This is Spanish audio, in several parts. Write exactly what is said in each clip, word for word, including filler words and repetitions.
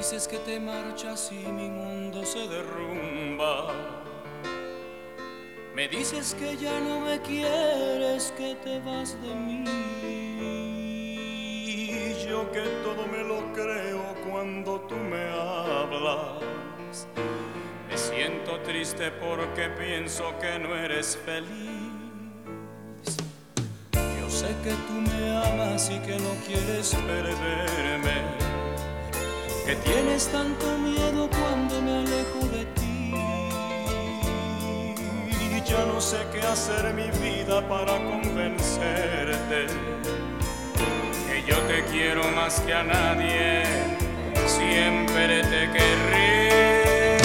dices que te marchas y mi mundo se derrumba. Me dices que ya no me quieres, que te vas de mí. Yo que todo me lo creo cuando tú me hablas. Me siento triste porque pienso que no eres feliz. Yo sé que tú me amas y que no quieres perderme, que tienes tanto miedo cuando me alejo de ti. Ya no sé qué hacer mi vida para convencerte que yo te quiero más que a nadie, siempre te querré.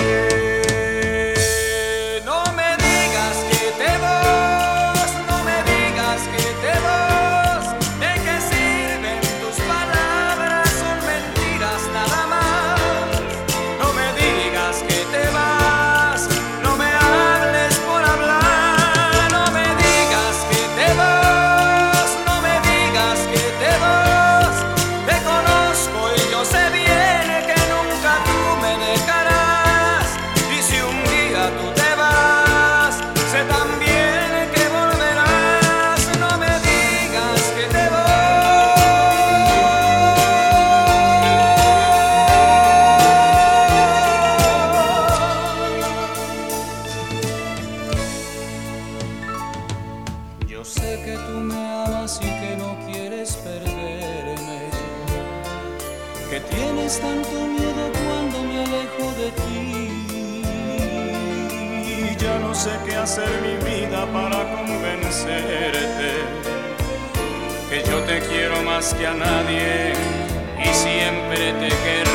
No me digas que te vas, no me digas que te vas. ¿De qué sirven tus palabras? Son mentiras nada más. No me digas que te vas, no me hables por hablar. No me digas que te vas, no me digas que te vas. Te conozco y yo sé bien que nunca tú me dejarás. Y si un día tú te vas, sé también que volverás. No me digas que te vas. Yo sé que tú me amas y que no quieres perderme, que tienes tanto miedo cuando me alejo de ti. Ya no sé qué hacer mi vida para convencerte que yo te quiero más que a nadie y siempre te querré.